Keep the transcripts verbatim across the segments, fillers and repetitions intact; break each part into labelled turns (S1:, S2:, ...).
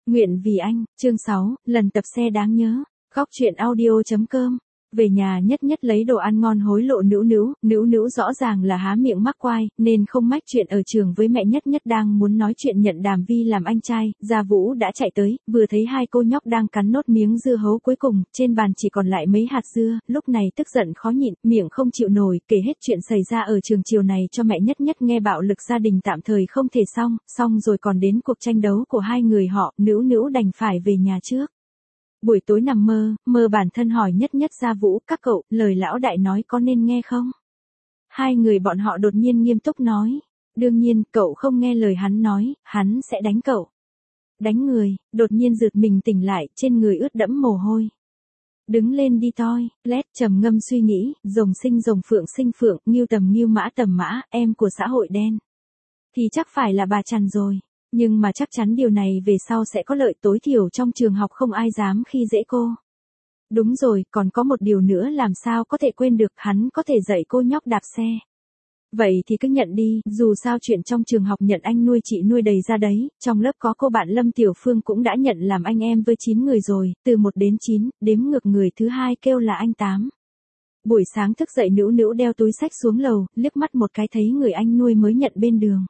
S1: Nguyện vì anh, chương sáu, lần tập xe đáng nhớ. Góc truyện audio chấm com. Về nhà Nhất Nhất lấy đồ ăn ngon hối lộ Nữu Nữu, Nữu Nữu rõ ràng là há miệng mắc quai, nên không mách chuyện ở trường với mẹ. Nhất Nhất đang muốn nói chuyện nhận Đàm Vi làm anh trai, Gia Vũ đã chạy tới, vừa thấy hai cô nhóc đang cắn nốt miếng dưa hấu cuối cùng, trên bàn chỉ còn lại mấy hạt dưa, lúc này tức giận khó nhịn, miệng không chịu nổi, kể hết chuyện xảy ra ở trường chiều này cho mẹ Nhất Nhất nghe. Bạo lực gia đình tạm thời không thể xong, xong rồi còn đến cuộc tranh đấu của hai người họ, Nữu Nữu đành phải về nhà trước. Buổi tối nằm mơ, mơ bản thân hỏi Nhất Nhất Gia Vũ, các cậu, lời lão đại nói có nên nghe không? Hai người bọn họ đột nhiên nghiêm túc nói, đương nhiên, cậu không nghe lời hắn nói, hắn sẽ đánh cậu. Đánh người, đột nhiên giật mình tỉnh lại, trên người ướt đẫm mồ hôi. Đứng lên đi toi, lét trầm ngâm suy nghĩ, rồng sinh rồng phượng sinh phượng, nghiêu tầm nghiêu mã tầm mã, em của xã hội đen. Thì chắc phải là bà Trần rồi. Nhưng mà chắc chắn điều này về sau sẽ có lợi, tối thiểu trong trường học không ai dám khi dễ cô. Đúng rồi, còn có một điều nữa làm sao có thể quên được, hắn có thể dạy cô nhóc đạp xe. Vậy thì cứ nhận đi, dù sao chuyện trong trường học nhận anh nuôi chị nuôi đầy ra đấy, trong lớp có cô bạn Lâm Tiểu Phương cũng đã nhận làm anh em với chín người rồi, từ một đến chín, đếm ngược người thứ hai kêu là anh Tám. Buổi sáng thức dậy Nữu Nữu đeo túi xách xuống lầu, liếc mắt một cái thấy người anh nuôi mới nhận bên đường.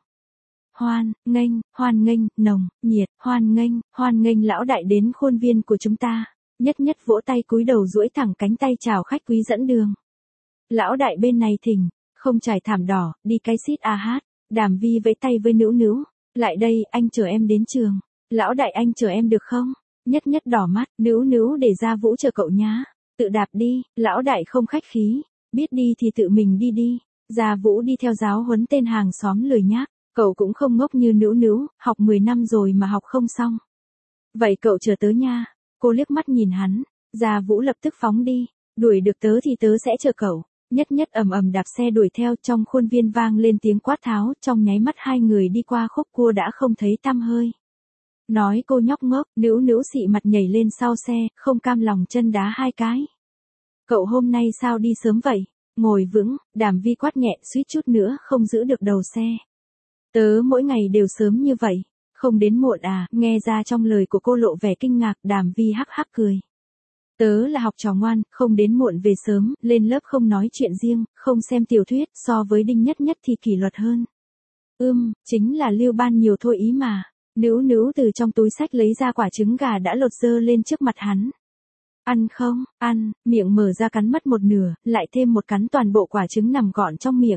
S1: Hoan nghênh, hoan nghênh, nồng, nhiệt, hoan nghênh, hoan nghênh lão đại đến khuôn viên của chúng ta. Nhất Nhất vỗ tay cúi đầu duỗi thẳng cánh tay chào khách quý dẫn đường. Lão đại bên này thỉnh, không trải thảm đỏ, đi cái xít a hát. Đàm Vi vẫy tay với Nữu Nữu, lại đây, anh chở em đến trường. Lão đại anh chở em được không? Nhất Nhất đỏ mắt, Nữu Nữu để Gia Vũ chờ cậu nhá. Tự đạp đi, lão đại không khách khí, biết đi thì tự mình đi đi. Gia Vũ đi theo giáo huấn tên hàng xóm lười nhác. Cậu cũng không ngốc như Nữu Nữu, học mười năm rồi mà học không xong. Vậy cậu chờ tớ nha. Cô liếc mắt nhìn hắn, Gia Vũ lập tức phóng đi, đuổi được tớ thì tớ sẽ chờ cậu. Nhất Nhất ầm ầm đạp xe đuổi theo, trong khuôn viên vang lên tiếng quát tháo, trong nháy mắt hai người đi qua khúc cua đã không thấy tăm hơi. Nói cô nhóc ngốc, Nữu Nữu xị mặt nhảy lên sau xe, không cam lòng chân đá hai cái. Cậu hôm nay sao đi sớm vậy? Ngồi vững, Đàm Vi quát nhẹ, suýt chút nữa không giữ được đầu xe. Tớ mỗi ngày đều sớm như vậy, không đến muộn à, nghe ra trong lời của cô lộ vẻ kinh ngạc, Đàm Vi hắc hắc cười. Tớ là học trò ngoan, không đến muộn về sớm, lên lớp không nói chuyện riêng, không xem tiểu thuyết, so với Đinh Nhất Nhất thì kỷ luật hơn. Ưm, chính là lưu ban nhiều thôi ý mà. Nữu Nữu từ trong túi xách lấy ra quả trứng gà đã lột dơ lên trước mặt hắn. Ăn không, ăn, miệng mở ra cắn mất một nửa, lại thêm một cắn toàn bộ quả trứng nằm gọn trong miệng.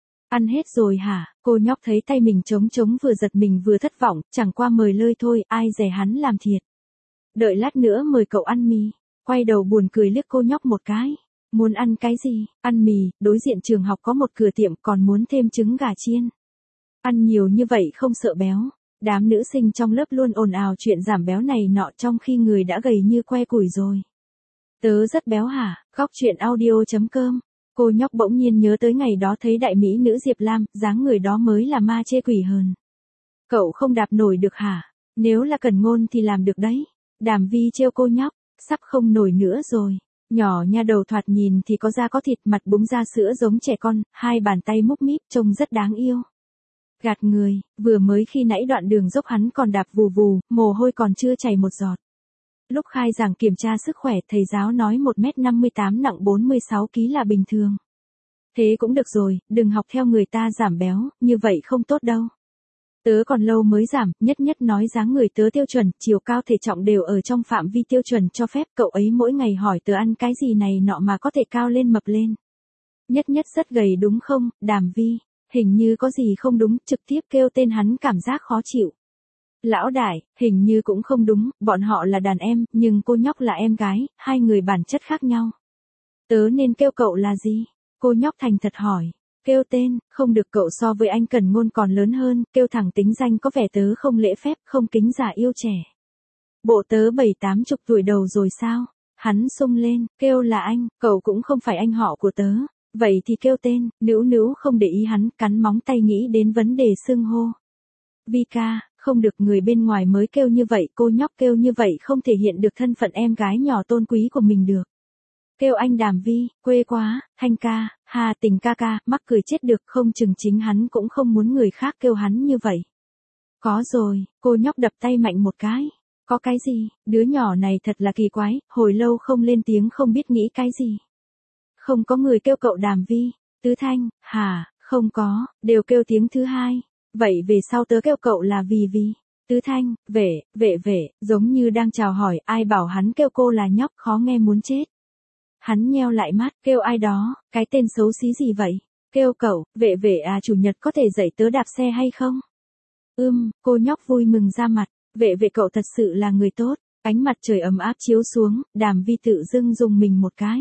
S1: Ăn hết rồi hả? Cô nhóc thấy tay mình trống trống vừa giật mình vừa thất vọng, chẳng qua mời lơi thôi, ai dè hắn làm thiệt. Đợi lát nữa mời cậu ăn mì. Quay đầu buồn cười liếc cô nhóc một cái. Muốn ăn cái gì? Ăn mì, đối diện trường học có một cửa tiệm còn muốn thêm trứng gà chiên. Ăn nhiều như vậy không sợ béo. Đám nữ sinh trong lớp luôn ồn ào chuyện giảm béo này nọ trong khi người đã gầy như que củi rồi. Tớ rất béo hả? Góc truyện audio chấm com. Cô nhóc bỗng nhiên nhớ tới ngày đó thấy đại mỹ nữ Diệp Lam, dáng người đó mới là ma chê quỷ hờn. Cậu không đạp nổi được hả? Nếu là Cần Ngôn thì làm được đấy. Đàm Vi trêu cô nhóc, sắp không nổi nữa rồi. Nhỏ nha đầu thoạt nhìn thì có da có thịt, mặt búng ra sữa giống trẻ con, hai bàn tay múc míp trông rất đáng yêu. Gạt người, vừa mới khi nãy đoạn đường dốc hắn còn đạp vù vù, mồ hôi còn chưa chảy một giọt. Lúc khai giảng kiểm tra sức khỏe, thầy giáo nói một mét năm mươi tám nặng bốn mươi sáu ki lô gam là bình thường. Thế cũng được rồi, đừng học theo người ta giảm béo, như vậy không tốt đâu. Tớ còn lâu mới giảm, Nhất Nhất nói dáng người tớ tiêu chuẩn, chiều cao thể trọng đều ở trong phạm vi tiêu chuẩn cho phép, cậu ấy mỗi ngày hỏi tớ ăn cái gì này nọ mà có thể cao lên mập lên. Nhất Nhất rất gầy đúng không, Đàm Vi? Hình như có gì không đúng, trực tiếp kêu tên hắn cảm giác khó chịu. Lão đại, hình như cũng không đúng, bọn họ là đàn em, nhưng cô nhóc là em gái, hai người bản chất khác nhau. Tớ nên kêu cậu là gì? Cô nhóc thành thật hỏi. Kêu tên, không được, cậu so với anh Cần Ngôn còn lớn hơn, kêu thẳng tính danh có vẻ tớ không lễ phép, không kính già yêu trẻ. Bộ tớ bảy tám chục tuổi đầu rồi sao? Hắn sung lên, kêu là anh, cậu cũng không phải anh họ của tớ. Vậy thì kêu tên, Nữu Nữu không để ý hắn, cắn móng tay nghĩ đến vấn đề xưng hô. Vi ca, không được, người bên ngoài mới kêu như vậy, cô nhóc kêu như vậy không thể hiện được thân phận em gái nhỏ tôn quý của mình được. Kêu anh Đàm Vi, quê quá, Thanh ca, Hà Tình ca ca, mắc cười chết được, không chừng chính hắn cũng không muốn người khác kêu hắn như vậy. Có rồi, cô nhóc đập tay mạnh một cái. Có cái gì, đứa nhỏ này thật là kỳ quái, hồi lâu không lên tiếng không biết nghĩ cái gì. Không có người kêu cậu Đàm Vi. Tứ Thanh, hả, không có, đều kêu tiếng thứ hai. Vậy về sau tớ kêu cậu là Vì Vì. Tứ Thanh, vệ, vệ vệ, giống như đang chào hỏi, ai bảo hắn kêu cô là nhóc khó nghe muốn chết. Hắn nheo lại mắt, kêu ai đó, cái tên xấu xí gì vậy? Kêu cậu, vệ vệ à, chủ nhật có thể dạy tớ đạp xe hay không? Ưm, cô nhóc vui mừng ra mặt, vệ vệ cậu thật sự là người tốt. Ánh mặt trời ấm áp chiếu xuống, Đàm Vi tự dưng dùng mình một cái.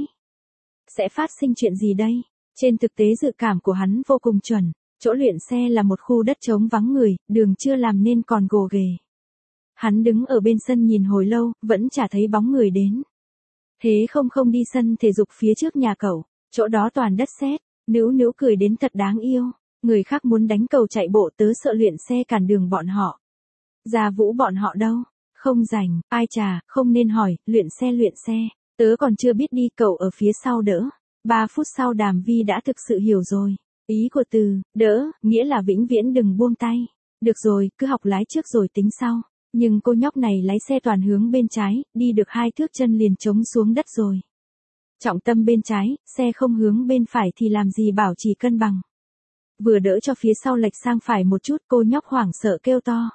S1: Sẽ phát sinh chuyện gì đây? Trên thực tế dự cảm của hắn vô cùng chuẩn. Chỗ luyện xe là một khu đất trống vắng người, đường chưa làm nên còn gồ ghề. Hắn đứng ở bên sân nhìn hồi lâu, vẫn chả thấy bóng người đến. Thế không không đi sân thể dục phía trước nhà cậu, chỗ đó toàn đất sét. Nữu Nữu cười đến thật đáng yêu. Người khác muốn đánh cầu chạy bộ tớ sợ luyện xe cản đường bọn họ. Gia Vũ bọn họ đâu? Không rảnh, ai chà, không nên hỏi, luyện xe luyện xe. Tớ còn chưa biết đi, cậu ở phía sau đỡ. Ba phút sau Đàm Vi đã thực sự hiểu rồi. Ý của từ, đỡ, nghĩa là vĩnh viễn đừng buông tay. Được rồi, cứ học lái trước rồi tính sau. Nhưng cô nhóc này lái xe toàn hướng bên trái, đi được hai thước chân liền trống xuống đất rồi. Trọng tâm bên trái, xe không hướng bên phải thì làm gì bảo trì cân bằng. Vừa đỡ cho phía sau lệch sang phải một chút, cô nhóc hoảng sợ kêu to.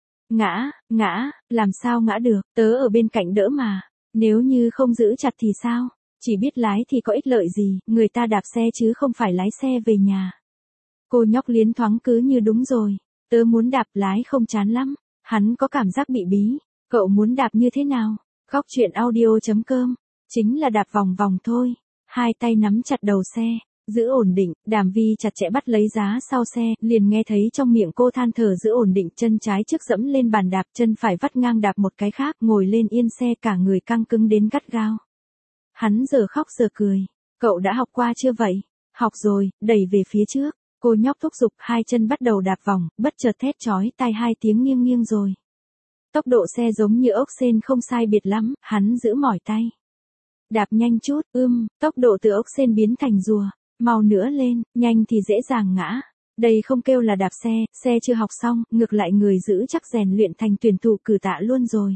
S1: Ngã, ngã, làm sao ngã được, tớ ở bên cạnh đỡ mà. Nếu như không giữ chặt thì sao? Chỉ biết lái thì có ích lợi gì, người ta đạp xe chứ không phải lái xe về nhà. Cô nhóc liến thoáng cứ như đúng rồi. Tớ muốn đạp lái không chán lắm. Hắn có cảm giác bị bí. Cậu muốn đạp như thế nào? Góc truyện audio.com. Chính là đạp vòng vòng thôi. Hai tay nắm chặt đầu xe. Giữ ổn định, Đàm Vi chặt chẽ bắt lấy giá sau xe, liền nghe thấy trong miệng cô than thở giữ ổn định, chân trái trước dẫm lên bàn đạp, chân phải vắt ngang đạp một cái khác, ngồi lên yên xe cả người căng cứng đến gắt gao. Hắn giờ khóc giờ cười. Cậu đã học qua chưa vậy? Học rồi, đẩy về phía trước. Cô nhóc thúc giục, hai chân bắt đầu đạp vòng, bất chợt thét chói tai hai tiếng nghiêng nghiêng rồi. Tốc độ xe giống như ốc sên không sai biệt lắm, hắn giữ mỏi tay. Đạp nhanh chút, ưm, tốc độ từ ốc sên biến thành rùa. Mau nữa lên, nhanh thì dễ dàng ngã. Đây không kêu là đạp xe, xe chưa học xong, ngược lại người giữ chắc rèn luyện thành tuyển thủ cử tạ luôn rồi.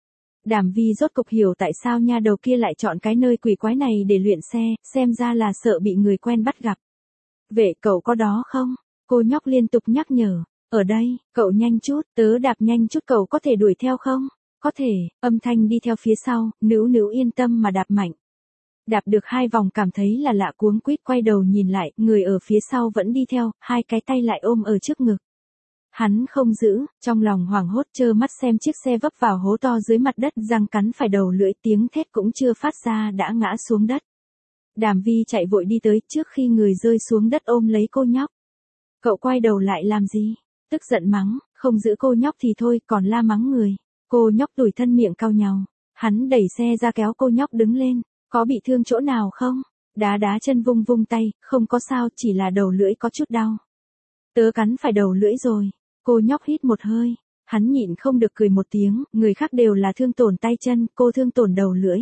S1: Đàm Vi rốt cục hiểu tại sao nha đầu kia lại chọn cái nơi quỷ quái này để luyện xe, xem ra là sợ bị người quen bắt gặp. Vệ cậu có đó không? Cô nhóc liên tục nhắc nhở. Ở đây, cậu nhanh chút, tớ đạp nhanh chút, cậu có thể đuổi theo không? Có thể, âm thanh đi theo phía sau, Nữu Nữu yên tâm mà đạp mạnh. Đạp được hai vòng cảm thấy là lạ cuống quýt quay đầu nhìn lại, người ở phía sau vẫn đi theo, hai cái tay lại ôm ở trước ngực. Hắn không giữ, trong lòng hoảng hốt trơ mắt xem chiếc xe vấp vào hố to dưới mặt đất, răng cắn phải đầu lưỡi, tiếng thét cũng chưa phát ra đã ngã xuống đất. Đàm Vi chạy vội đi tới trước khi người rơi xuống đất ôm lấy cô nhóc. Cậu quay đầu lại làm gì? Tức giận mắng, không giữ cô nhóc thì thôi còn la mắng người. Cô nhóc tủi thân miệng cau nhàu. Hắn đẩy xe ra kéo cô nhóc đứng lên. Có bị thương chỗ nào không? Đá đá chân vung vung tay, không có sao, chỉ là đầu lưỡi có chút đau. Tớ cắn phải đầu lưỡi rồi. Cô nhóc hít một hơi. Hắn nhịn không được cười một tiếng, người khác đều là thương tổn tay chân, cô thương tổn đầu lưỡi.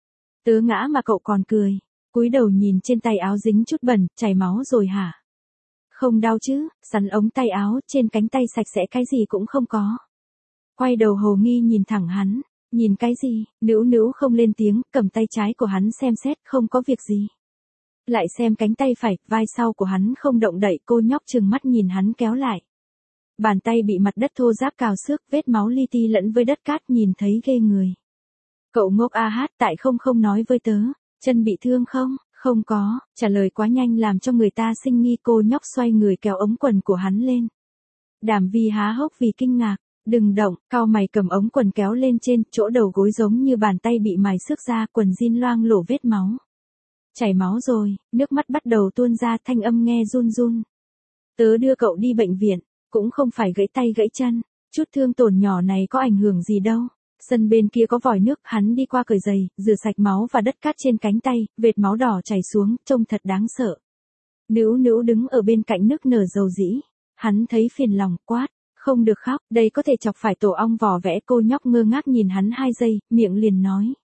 S1: Tớ ngã mà cậu còn cười. Cúi đầu nhìn trên tay áo dính chút bẩn, chảy máu rồi hả? Không đau chứ, sắn ống tay áo, trên cánh tay sạch sẽ cái gì cũng không có. Quay đầu hồ nghi nhìn thẳng hắn. Nhìn cái gì? Nữu Nữu không lên tiếng, cầm tay trái của hắn xem xét, không có việc gì. Lại xem cánh tay phải, vai sau của hắn không động đậy, cô nhóc trừng mắt nhìn hắn kéo lại. Bàn tay bị mặt đất thô ráp cào xước, vết máu li ti lẫn với đất cát, nhìn thấy ghê người. Cậu ngốc a hát, tại không không nói với tớ, chân bị thương không? Không có, trả lời quá nhanh làm cho người ta sinh nghi, cô nhóc xoay người kéo ống quần của hắn lên. Đàm Vi há hốc vì kinh ngạc. Đừng động, cau mày cầm ống quần kéo lên trên, chỗ đầu gối giống như bàn tay bị mài xước ra, quần jean loang lổ vết máu. Chảy máu rồi, nước mắt bắt đầu tuôn ra, thanh âm nghe run run. Tớ đưa cậu đi bệnh viện, cũng không phải gãy tay gãy chân, chút thương tổn nhỏ này có ảnh hưởng gì đâu. Sân bên kia có vòi nước, hắn đi qua cởi giày, rửa sạch máu và đất cát trên cánh tay, vệt máu đỏ chảy xuống, trông thật đáng sợ. Nữu Nữu đứng ở bên cạnh nức nở dầu dĩ, hắn thấy phiền lòng, quát. Không được khóc, đây có thể chọc phải tổ ong vò vẽ, cô nhóc ngơ ngác nhìn hắn hai giây, miệng liền nói.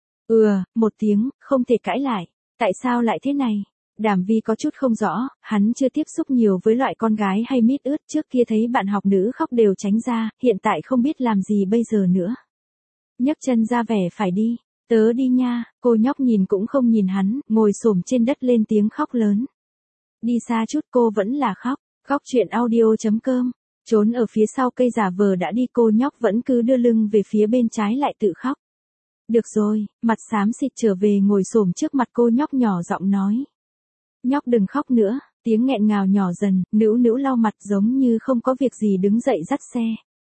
S1: Ừ, một tiếng, không thể cãi lại. Tại sao lại thế này? Đàm Vi có chút không rõ, hắn chưa tiếp xúc nhiều với loại con gái hay mít ướt, trước kia thấy bạn học nữ khóc đều tránh ra, hiện tại không biết làm gì bây giờ nữa. nhấc chân ra vẻ phải đi. Tớ đi nha, cô nhóc nhìn cũng không nhìn hắn, ngồi xổm trên đất lên tiếng khóc lớn. Đi xa chút cô vẫn là khóc, khóc chuyện audio chấm com. Trốn ở phía sau cây giả vờ đã đi cô nhóc vẫn cứ đưa lưng về phía bên trái lại tự khóc. Được rồi, mặt xám xịt trở về ngồi xổm trước mặt cô nhóc nhỏ giọng nói. Nhóc đừng khóc nữa, tiếng nghẹn ngào nhỏ dần, nữu nữu lau mặt giống như không có việc gì đứng dậy dắt xe.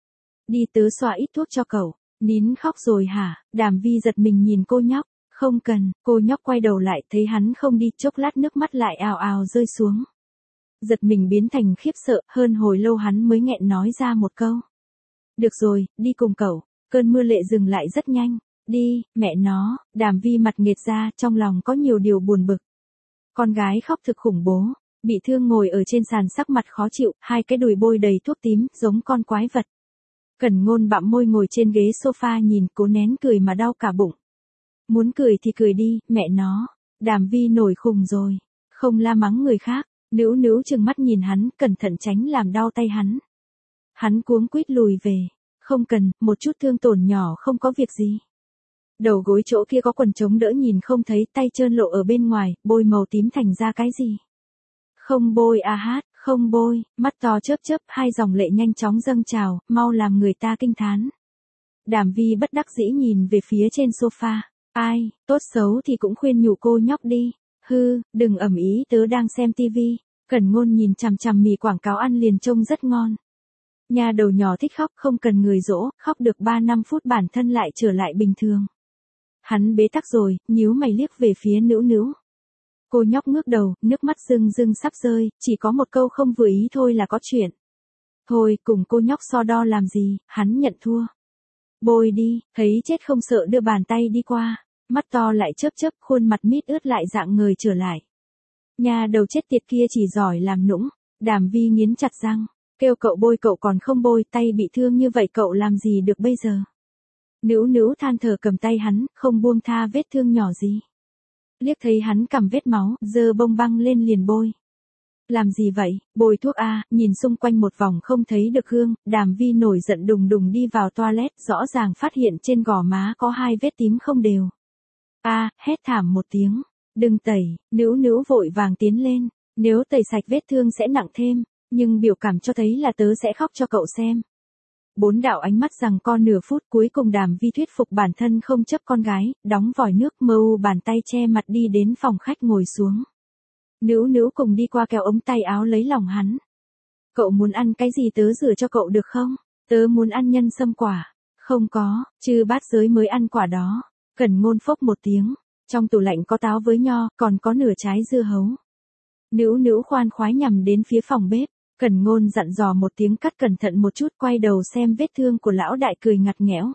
S1: Đi tớ xoa ít thuốc cho cậu, nín khóc rồi hả, Đàm Vi giật mình nhìn cô nhóc, không cần, cô nhóc quay đầu lại thấy hắn không đi chốc lát nước mắt lại ào ào rơi xuống. Giật mình biến thành khiếp sợ, hơn hồi lâu hắn mới nghẹn nói ra một câu. Được rồi, đi cùng cậu, cơn mưa lệ dừng lại rất nhanh, đi, mẹ nó, Đàm Vi mặt nghệt ra, trong lòng có nhiều điều buồn bực. Con gái khóc thực khủng bố, bị thương ngồi ở trên sàn sắc mặt khó chịu, hai cái đùi bôi đầy thuốc tím, giống con quái vật. Cẩn Ngôn bặm môi ngồi trên ghế sofa nhìn cố nén cười mà đau cả bụng. Muốn cười thì cười đi, mẹ nó, Đàm Vi nổi khùng rồi, không la mắng người khác, nữu nữu trừng mắt nhìn hắn, cẩn thận tránh làm đau tay hắn. Hắn cuống quýt lùi về, không cần, một chút thương tổn nhỏ không có việc gì. Đầu gối chỗ kia có quần chống đỡ nhìn không thấy, tay trơn lộ ở bên ngoài, bôi màu tím thành ra cái gì? Không bôi à hát, không bôi, mắt to chớp chớp, hai dòng lệ nhanh chóng dâng trào, mau làm người ta kinh thán. Đàm Vi bất đắc dĩ nhìn về phía trên sofa, ai, tốt xấu thì cũng khuyên nhủ cô nhóc đi, hư, đừng ầm ĩ tớ đang xem tivi. Cẩn Ngôn nhìn chằm chằm mì quảng cáo ăn liền trông rất ngon. Nhà đầu nhỏ thích khóc không cần người dỗ, khóc được ba năm phút bản thân lại trở lại bình thường. Hắn bế tắc rồi, nhíu mày liếc về phía nữu nữu. Cô nhóc ngước đầu, nước mắt rưng rưng sắp rơi, chỉ có một câu không vừa ý thôi là có chuyện. Thôi, cùng cô nhóc so đo làm gì, hắn nhận thua. Bôi đi, thấy chết không sợ đưa bàn tay đi qua, mắt to lại chớp chớp, khuôn mặt mít ướt lại dạng người trở lại. Nhà đầu chết tiệt kia chỉ giỏi làm nũng, Đàm Vi nghiến chặt răng, kêu cậu bôi cậu còn không bôi, tay bị thương như vậy cậu làm gì được bây giờ. Nữu nữu than thở cầm tay hắn, không buông tha vết thương nhỏ gì. Liếc thấy hắn cầm vết máu, giơ bông băng lên liền bôi. Làm gì vậy, bôi thuốc a, nhìn xung quanh một vòng không thấy được gương, Đàm Vi nổi giận đùng đùng đi vào toilet, rõ ràng phát hiện trên gò má có hai vết tím không đều. A, hét thảm một tiếng, đừng tẩy, nữu nữu vội vàng tiến lên, nếu tẩy sạch vết thương sẽ nặng thêm, nhưng biểu cảm cho thấy là tớ sẽ khóc cho cậu xem. Bốn đạo ánh mắt rằng co nửa phút cuối cùng Đàm Vi thuyết phục bản thân không chấp con gái, đóng vòi nước mơ u bàn tay che mặt đi đến phòng khách ngồi xuống. Nữu nữu cùng đi qua kéo ống tay áo lấy lòng hắn. Cậu muốn ăn cái gì tớ rửa cho cậu được không? Tớ muốn ăn nhân sâm quả. Không có, chứ bát giới mới ăn quả đó. Cẩn Ngôn phốc một tiếng. Trong tủ lạnh có táo với nho, còn có nửa trái dưa hấu. Nữu nữu khoan khoái nhằm đến phía phòng bếp. Cẩn Ngôn dặn dò một tiếng cắt cẩn thận một chút, quay đầu xem vết thương của lão đại cười ngặt nghẽo.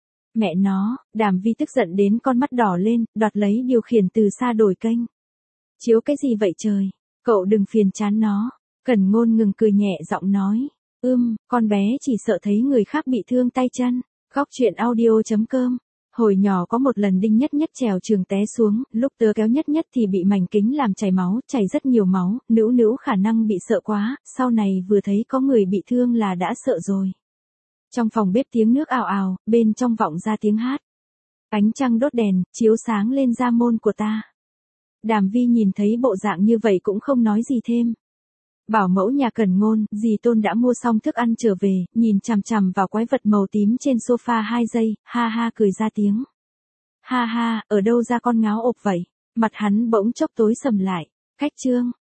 S1: Mẹ nó, Đàm Vi tức giận đến con mắt đỏ lên, đoạt lấy điều khiển từ xa đổi kênh. Chiếu cái gì vậy trời, cậu đừng phiền chán nó. Cẩn Ngôn ngừng cười nhẹ giọng nói. Ưm, con bé chỉ sợ thấy người khác bị thương tay chân. Góc chuyện audio chấm com. Hồi nhỏ có một lần Đinh Nhất Nhất trèo trường té xuống, lúc tớ kéo Nhất Nhất thì bị mảnh kính làm chảy máu, chảy rất nhiều máu, nữu nữu khả năng bị sợ quá, sau này vừa thấy có người bị thương là đã sợ rồi. Trong phòng bếp tiếng nước ào ào, bên trong vọng ra tiếng hát. Ánh trăng đốt đèn, chiếu sáng lên gia môn của ta. Đàm Vi nhìn thấy bộ dạng như vậy cũng không nói gì thêm. Bảo mẫu nhà Cẩn Ngôn, dì Tôn đã mua xong thức ăn trở về, nhìn chằm chằm vào quái vật màu tím trên sofa hai giây, ha ha cười ra tiếng. Ha ha, ở đâu ra con ngáo ộp vậy? Mặt hắn bỗng chốc tối sầm lại. Cách chương.